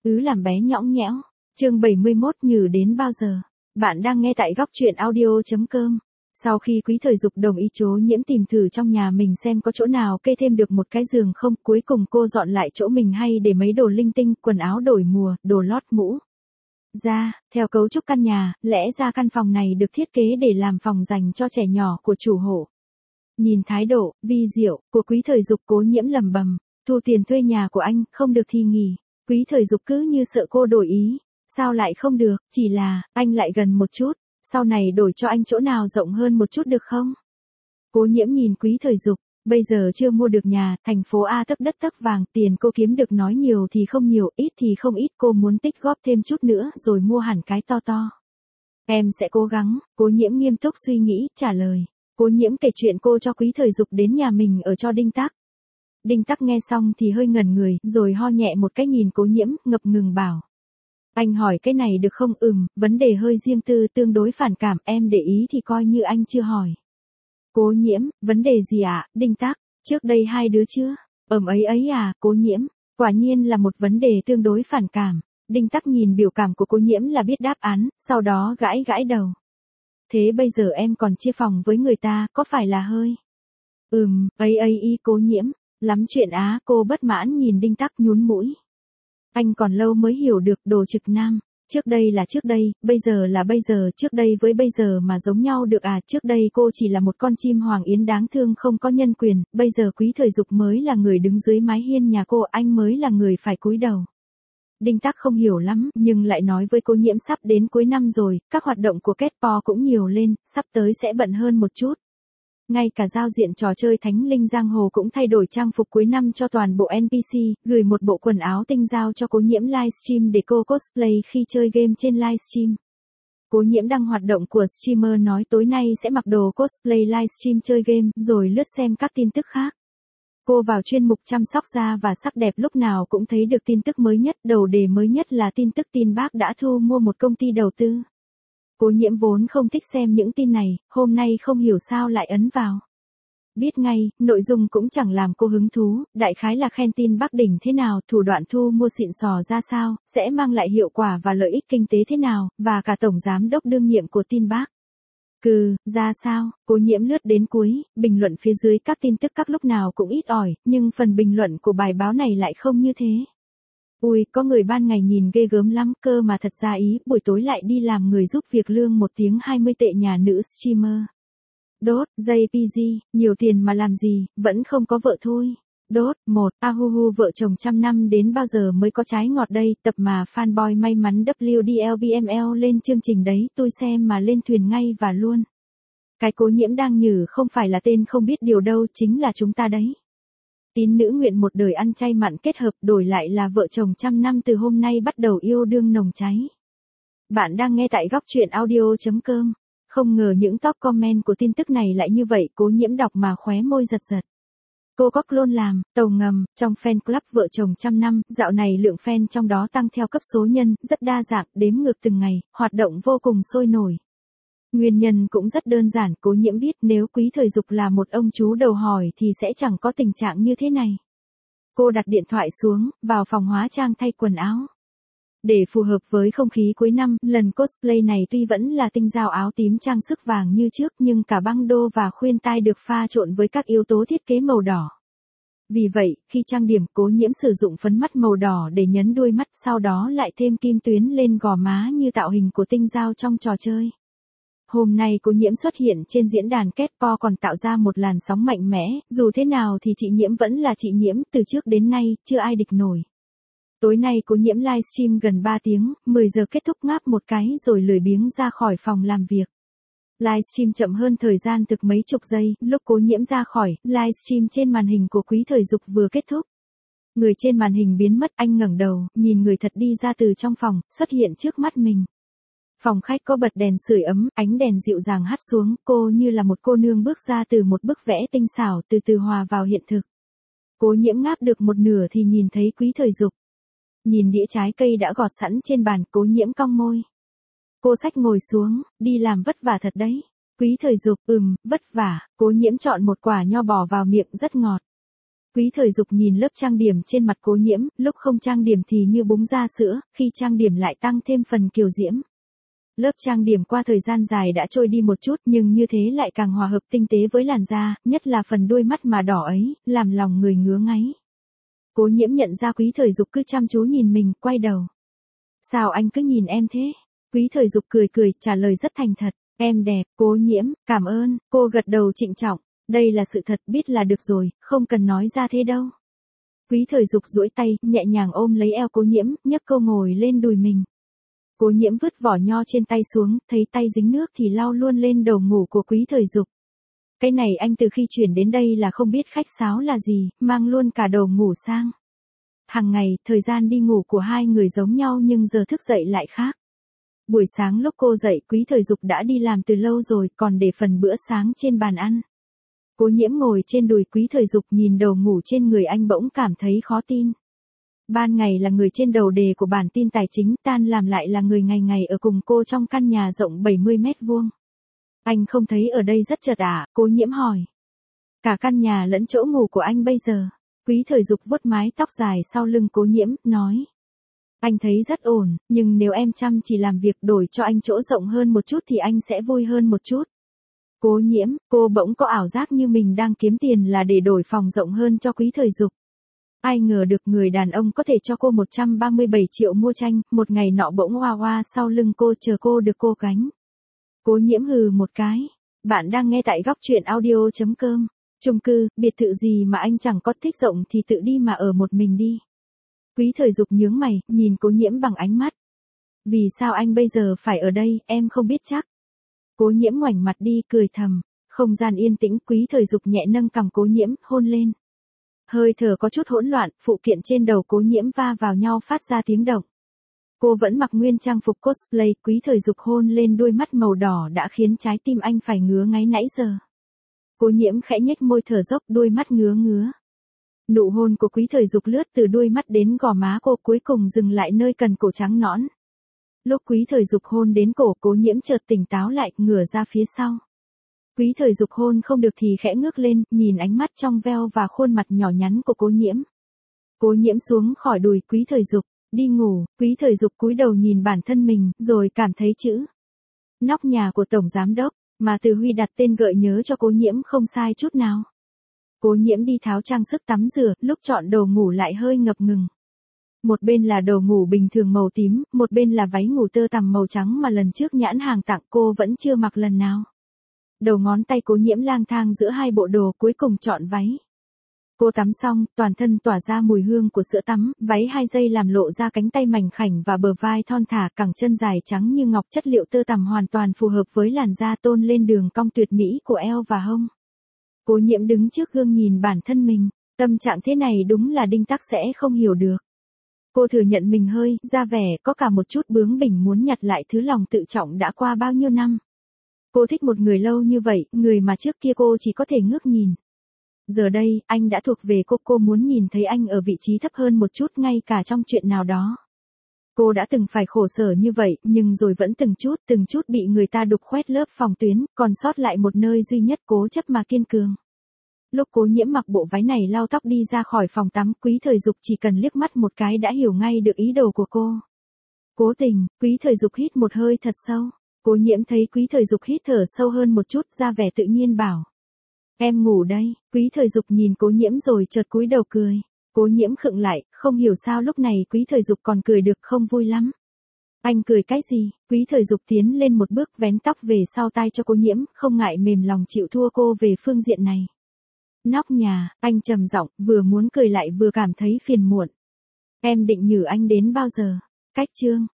Làm bé nhõng nhẽo. Chương 71 Nhừ đến bao giờ? Bạn đang nghe tại góc truyện audio.com. Sau khi Quý Thời Dục đồng ý Trố Nhiễm tìm thử trong nhà mình xem có chỗ nào kê thêm được một cái giường không, cuối cùng cô dọn lại chỗ mình hay để mấy đồ linh tinh, quần áo đổi mùa, đồ lót mũ. Theo cấu trúc căn nhà, lẽ ra căn phòng này được thiết kế để làm phòng dành cho trẻ nhỏ của chủ hộ. Nhìn thái độ, vi diệu, của Quý Thời Dục, Cố Nhiễm lầm bầm, thu tiền thuê nhà của anh, không được thì nghỉ. Quý Thời Dục cứ như sợ cô đổi ý. Sao lại không được, chỉ là, anh lại gần một chút, sau này đổi cho anh chỗ nào rộng hơn một chút được không? Cố Nhiễm nhìn Quý Thời Dục, bây giờ chưa mua được nhà, thành phố A tấc đất tấc vàng, tiền cô kiếm được nói nhiều thì không nhiều, ít thì không ít, cô muốn tích góp thêm chút nữa rồi mua hẳn cái to to. Em sẽ cố gắng, Cố Nhiễm nghiêm túc suy nghĩ, trả lời. Cố Nhiễm kể chuyện cô cho Quý Thời Dục đến nhà mình ở cho Đinh Tắc. Đinh Tắc nghe xong thì hơi ngẩn người, rồi ho nhẹ một cái nhìn Cố Nhiễm, ngập ngừng bảo. Anh hỏi cái này được không? Vấn đề hơi riêng tư, tương đối phản cảm, em để ý thì coi như anh chưa hỏi. Cố Nhiễm, vấn đề gì ạ? Đinh Tắc, trước đây hai đứa chưa? Ấy à, Cố Nhiễm, quả nhiên là một vấn đề tương đối phản cảm. Đinh Tắc nhìn biểu cảm của Cố Nhiễm là biết đáp án, sau đó gãi gãi đầu. Thế bây giờ em còn chia phòng với người ta, có phải là hơi? Cố Nhiễm, lắm chuyện á, cô bất mãn nhìn Đinh Tắc nhún mũi. Anh còn lâu mới hiểu được, đồ trực nam. Trước đây là trước đây, bây giờ là bây giờ, trước đây với bây giờ mà giống nhau được à? Trước đây cô chỉ là một con chim hoàng yến đáng thương không có nhân quyền, bây giờ Quý Thời Dục mới là người đứng dưới mái hiên nhà cô, anh mới là người phải cúi đầu. Đinh Tắc không hiểu lắm, nhưng lại nói với Cố Nhiễm sắp đến cuối năm rồi, các hoạt động của Ketpo cũng nhiều lên, sắp tới sẽ bận hơn một chút. Ngay cả giao diện trò chơi Thánh Linh Giang Hồ cũng thay đổi trang phục cuối năm cho toàn bộ NPC, gửi một bộ quần áo tinh giao cho Cố Nhiễm livestream để cô cosplay khi chơi game trên livestream. Cố Nhiễm đăng hoạt động của streamer nói tối nay sẽ mặc đồ cosplay livestream chơi game, rồi lướt xem các tin tức khác. Cô vào chuyên mục chăm sóc da và sắc đẹp lúc nào cũng thấy được tin tức mới nhất, đầu đề mới nhất là tin tức Tin Bác đã thu mua một công ty đầu tư. Cố Nhiễm vốn không thích xem những tin này, hôm nay không hiểu sao lại ấn vào. Biết ngay, nội dung cũng chẳng làm cô hứng thú, đại khái là khen Tin Bác đỉnh thế nào, thủ đoạn thu mua xịn sò ra sao, sẽ mang lại hiệu quả và lợi ích kinh tế thế nào, và cả tổng giám đốc đương nhiệm của Tin Bác. Ra sao? Cố Nhiễm lướt đến cuối, bình luận phía dưới các tin tức các lúc nào cũng ít ỏi, nhưng phần bình luận của bài báo này lại không như thế. Có người ban ngày nhìn ghê gớm lắm cơ mà thật ra ý, buổi tối lại đi làm người giúp việc lương 1 tiếng 20 tệ nhà nữ streamer. JPG, nhiều tiền mà làm gì, vẫn không có vợ thôi. Ahuhu vợ chồng trăm năm đến bao giờ mới có trái ngọt đây, tập mà fanboy may mắn WDLBML lên chương trình đấy, tôi xem mà lên thuyền ngay và luôn. Cái Cố Nhiễm đang nhử không phải là tên không biết điều đâu, chính là chúng ta đấy. Tín nữ nguyện một đời ăn chay mặn kết hợp, đổi lại là vợ chồng trăm năm từ hôm nay bắt đầu yêu đương nồng cháy. Bạn đang nghe tại góc truyện audio.com. Không ngờ những top comment của tin tức này lại như vậy, Cố Nhiễm đọc mà khóe môi giật giật. Cô có clone làm, tàu ngầm, trong fan club vợ chồng trăm năm, dạo này lượng fan trong đó tăng theo cấp số nhân, rất đa dạng, đếm ngược từng ngày, hoạt động vô cùng sôi nổi. Nguyên nhân cũng rất đơn giản, Cố Nhiễm biết nếu Quý Thời Dục là một ông chú đầu hỏi thì sẽ chẳng có tình trạng như thế này. Cô đặt điện thoại xuống, vào phòng hóa trang thay quần áo. Để phù hợp với không khí cuối năm, lần cosplay này tuy vẫn là tinh giao áo tím trang sức vàng như trước nhưng cả băng đô và khuyên tai được pha trộn với các yếu tố thiết kế màu đỏ. Vì vậy, khi trang điểm, Cố Nhiễm sử dụng phấn mắt màu đỏ để nhấn đuôi mắt, sau đó lại thêm kim tuyến lên gò má như tạo hình của tinh giao trong trò chơi. Hôm nay Cố Nhiễm xuất hiện trên diễn đàn Ketpo còn tạo ra một làn sóng mạnh mẽ, dù thế nào thì chị Nhiễm vẫn là chị Nhiễm, từ trước đến nay, chưa ai địch nổi. Tối nay Cố Nhiễm livestream gần 3 tiếng, 10 giờ kết thúc ngáp một cái rồi lười biếng ra khỏi phòng làm việc. Livestream chậm hơn thời gian thực mấy chục giây, lúc Cố Nhiễm ra khỏi, livestream trên màn hình của Quý Thời Dục vừa kết thúc. Người trên màn hình biến mất, anh ngẩng đầu, nhìn người thật đi ra từ trong phòng, xuất hiện trước mắt mình. Phòng khách có bật đèn sưởi ấm, ánh đèn dịu dàng hắt xuống, cô như là một cô nương bước ra từ một bức vẽ tinh xảo, từ từ hòa vào hiện thực. Cố Nhiễm ngáp được một nửa thì nhìn thấy Quý Thời Dục. Nhìn đĩa trái cây đã gọt sẵn trên bàn, Cố Nhiễm cong môi. Cô xách ngồi xuống, đi làm vất vả thật đấy. Quý Thời Dục, vất vả, Cố Nhiễm chọn một quả nho bỏ vào miệng rất ngọt. Quý Thời Dục nhìn lớp trang điểm trên mặt Cố Nhiễm, lúc không trang điểm thì như búng ra sữa, khi trang điểm lại tăng thêm phần kiều diễm. Lớp trang điểm qua thời gian dài đã trôi đi một chút nhưng như thế lại càng hòa hợp tinh tế với làn da, nhất là phần đôi mắt mà đỏ ấy, làm lòng người ngứa ngáy. Cố Nhiễm nhận ra Quý Thời Dục cứ chăm chú nhìn mình, quay đầu. Sao anh cứ nhìn em thế? Quý Thời Dục cười cười, trả lời rất thành thật. Em đẹp. Cố Nhiễm, cảm ơn. Cô gật đầu trịnh trọng. Đây là sự thật, biết là được rồi, không cần nói ra thế đâu. Quý Thời Dục duỗi tay, nhẹ nhàng ôm lấy eo Cố Nhiễm, nhấc cô ngồi lên đùi mình. Cố Nhiễm vứt vỏ nho trên tay xuống, thấy tay dính nước thì lau luôn lên đầu ngủ của Quý Thời Dục. Cái này anh từ khi chuyển đến đây là không biết khách sáo là gì, mang luôn cả đầu ngủ sang. Hàng ngày, thời gian đi ngủ của hai người giống nhau nhưng giờ thức dậy lại khác. Buổi sáng lúc cô dậy, Quý Thời Dục đã đi làm từ lâu rồi, còn để phần bữa sáng trên bàn ăn. Cố Nhiễm ngồi trên đùi Quý Thời Dục nhìn đầu ngủ trên người anh bỗng cảm thấy khó tin. Ban ngày là người trên đầu đề của bản tin tài chính, tan làm lại là người ngày ngày ở cùng cô trong căn nhà rộng 70 mét vuông. Anh không thấy ở đây rất chật à? Cố Nhiễm hỏi. Cả căn nhà lẫn chỗ ngủ của anh bây giờ. Quý Thời Dục vuốt mái tóc dài sau lưng Cố Nhiễm, nói. Anh thấy rất ổn, nhưng nếu em chăm chỉ làm việc đổi cho anh chỗ rộng hơn một chút thì anh sẽ vui hơn một chút. Cố Nhiễm, cô bỗng có ảo giác như mình đang kiếm tiền là để đổi phòng rộng hơn cho Quý Thời Dục. Ai ngờ được người đàn ông có thể cho cô 137 triệu mua tranh, một ngày nọ bỗng hoa hoa sau lưng cô chờ cô được cô gánh. Cố Nhiễm hừ một cái. Bạn đang nghe tại góc truyện audio.com. Chung cư, biệt thự gì mà anh chẳng có, thích rộng thì tự đi mà ở một mình đi. Quý Thời Dục nhướng mày, nhìn Cố Nhiễm bằng ánh mắt. Vì sao anh bây giờ phải ở đây, em không biết chắc. Cố Nhiễm ngoảnh mặt đi, cười thầm. Không gian yên tĩnh, Quý Thời Dục nhẹ nâng cằm Cố Nhiễm, hôn lên. Hơi thở có chút hỗn loạn, phụ kiện trên đầu Cố Nhiễm va vào nhau phát ra tiếng động. Cô vẫn mặc nguyên trang phục cosplay, Quý Thời Dục hôn lên đôi mắt màu đỏ đã khiến trái tim anh phải ngứa ngáy nãy giờ. Cố Nhiễm khẽ nhếch môi thở dốc, đôi mắt ngứa ngứa. Nụ hôn của Quý Thời Dục lướt từ đôi mắt đến gò má cô, cuối cùng dừng lại nơi cần cổ trắng nõn. Lúc Quý Thời Dục hôn đến cổ, Cố Nhiễm chợt tỉnh táo lại, ngửa ra phía sau. Quý Thời Dục hôn không được thì khẽ ngước lên, nhìn ánh mắt trong veo và khuôn mặt nhỏ nhắn của Cố Nhiễm. Cố Nhiễm xuống khỏi đùi Quý Thời Dục, đi ngủ. Quý Thời Dục cúi đầu nhìn bản thân mình, rồi cảm thấy chữ nóc nhà của tổng giám đốc mà Từ Huy đặt tên gợi nhớ cho Cố Nhiễm không sai chút nào. Cố Nhiễm đi tháo trang sức tắm rửa, lúc chọn đồ ngủ lại hơi ngập ngừng. Một bên là đồ ngủ bình thường màu tím, một bên là váy ngủ tơ tằm màu trắng mà lần trước nhãn hàng tặng cô vẫn chưa mặc lần nào. Đầu ngón tay Cố Nhiễm lang thang giữa hai bộ đồ, cuối cùng chọn váy. Cô tắm xong, toàn thân tỏa ra mùi hương của sữa tắm, váy 2 giây làm lộ ra cánh tay mảnh khảnh và bờ vai thon thả, cẳng chân dài trắng như ngọc, chất liệu tơ tằm hoàn toàn phù hợp với làn da, tôn lên đường cong tuyệt mỹ của eo và hông. Cố Nhiễm đứng trước gương nhìn bản thân mình, tâm trạng thế này đúng là Đinh Tắc sẽ không hiểu được. Cô thừa nhận mình hơi ra vẻ có cả một chút bướng bỉnh, muốn nhặt lại thứ lòng tự trọng đã qua bao nhiêu năm. Cô thích một người lâu như vậy, người mà trước kia cô chỉ có thể ngước nhìn. Giờ đây, anh đã thuộc về cô muốn nhìn thấy anh ở vị trí thấp hơn một chút ngay cả trong chuyện nào đó. Cô đã từng phải khổ sở như vậy, nhưng rồi vẫn từng chút bị người ta đục khoét lớp phòng tuyến, còn sót lại một nơi duy nhất, cố chấp mà kiên cường. Lúc Cố Nhiễm mặc bộ váy này lau tóc đi ra khỏi phòng tắm, Quý Thời Dục chỉ cần liếc mắt một cái đã hiểu ngay được ý đồ của cô. Cố Tình, Quý Thời Dục hít một hơi thật sâu. Cố Nhiễm thấy Quý Thời Dục hít thở sâu hơn một chút, ra vẻ tự nhiên bảo. Em ngủ đây. Quý Thời Dục nhìn Cố Nhiễm rồi chợt cúi đầu cười. Cố Nhiễm khựng lại, không hiểu sao lúc này Quý Thời Dục còn cười được, không vui lắm. Anh cười cái gì? Quý Thời Dục tiến lên một bước, vén tóc về sau tai cho Cố Nhiễm, không ngại mềm lòng chịu thua cô về phương diện này. Nóc nhà, anh trầm giọng, vừa muốn cười lại vừa cảm thấy phiền muộn. Em định nhử anh đến bao giờ? Cách chương.